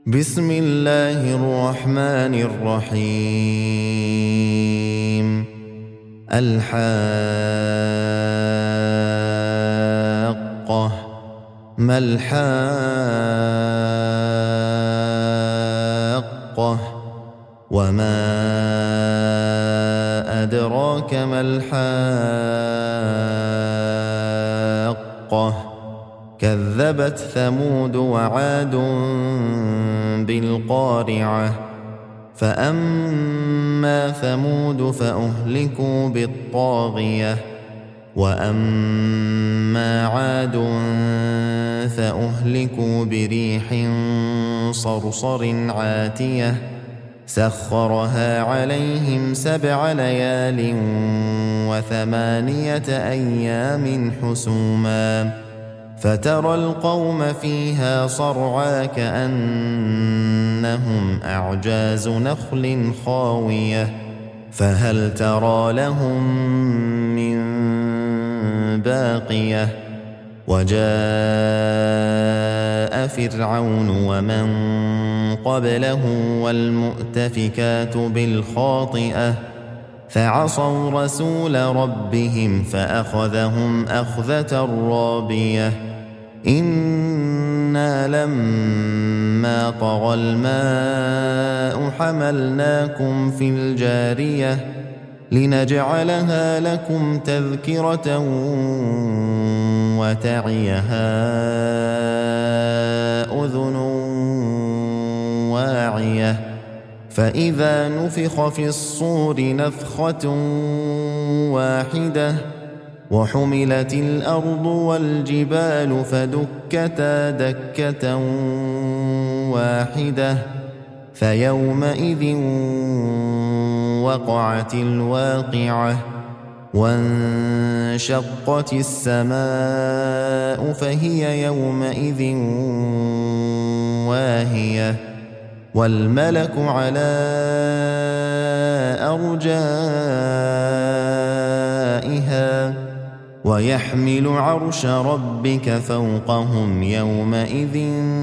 بسم الله الرحمن الرحيم الحاقة ما الحاقة وما أدراك ما الحاقة كذبت ثمود وعاد بالقارعة فأما ثمود فأهلكوا بالطاغية وأما عاد فأهلكوا بريح صرصر عاتية سخرها عليهم 7 ليال و8 أيام حسوما فترى القوم فيها صرعى كأنهم أعجاز نخل خاوية فهل ترى لهم من باقية وجاء فرعون ومن قبله والمؤتفكات بالخاطئة فعصوا رسول ربهم فأخذهم أخذة رابية إنا لما طغى الماء حملناكم في الجارية لنجعلها لكم تذكرة وتعيها أذن واعية فإذا نفخ في الصور نفخة واحدة وحملت الأرض والجبال فدكتا دكة واحدة فيومئذ وقعت الواقعة وانشقت السماء فهي يومئذ واهية والملك على أرجائها ويحمل عرش ربك فوقهم يومئذ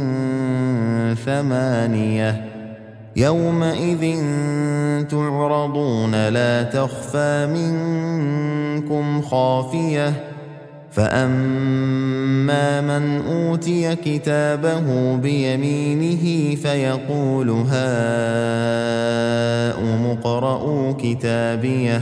8 يومئذ تعرضون لا تخفى منكم خافية فأما من أوتي كتابه بيمينه فيقول هاؤم اقرءوا كتابيه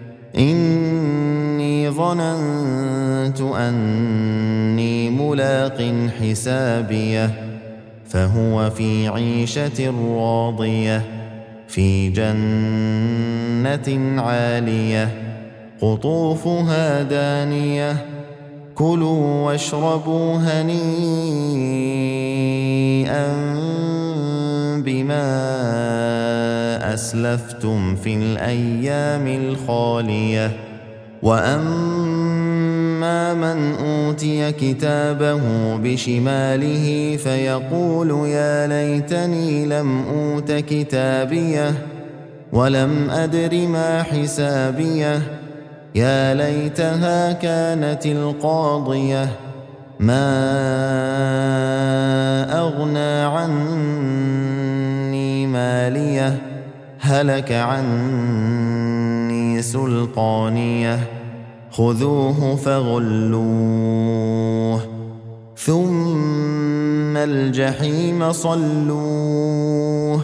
إني ظننت أني ملاق حسابيه فهو في عيشة راضية في جنة عالية قطوفها دانية كلوا واشربوا هنيئا بما أسلفتم في الأيام الخالية وأما من أوتي كتابه بشماله فيقول يا ليتني لم أوت كتابيه ولم أدر ما حسابيه يا ليتها كانت القاضية ما أغنى عني ماليه هلك عني سلطانيه خذوه فغلوه ثم الجحيم صلوه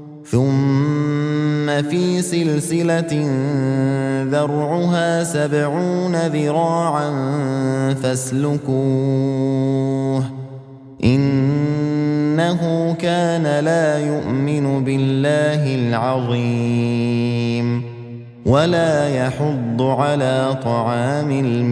ثم في سلسلة ذرعها 70 ذراعا فاسلكوه إنه كان لا يؤمن بالله العظيم ولا يحض على طعام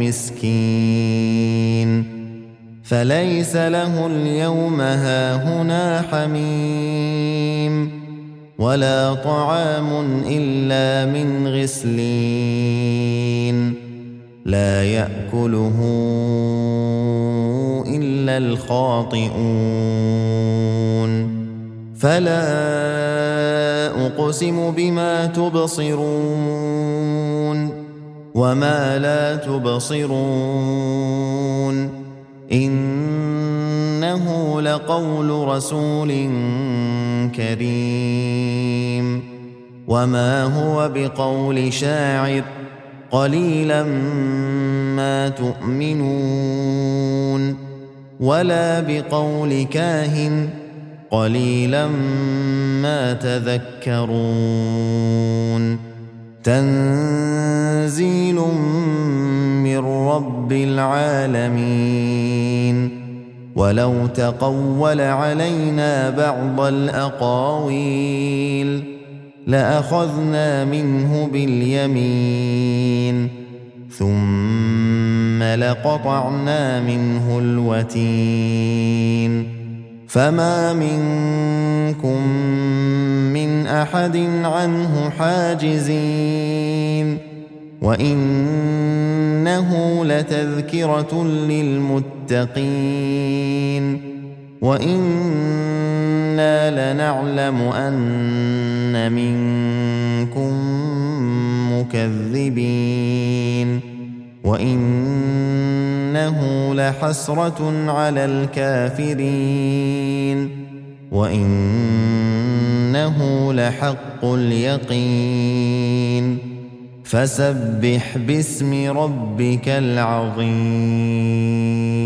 المسكين فليس له اليوم هاهنا حميم ولا طعام إلا من غسلين لا يأكله إلا الخاطئون فلا أقسم بما تبصرون وما لا تبصرون إنه لقول رسول كريم وما هو بقول شاعر قليلا ما تؤمنون ولا بقول كاهن قليلا ما تذكرون تنزيل من رب العالمين ولو تقول علينا بعض الأقاويل لأخذنا منه باليمين ثم لقطعنا منه الوتين فما منكم من أحد عنه حاجزين وإنه لتذكرة للمتقين وإنا لنعلم أن منكم مكذبين وإنه لحسرة على الكافرين وإنه لحق اليقين فسبح باسم ربك العظيم.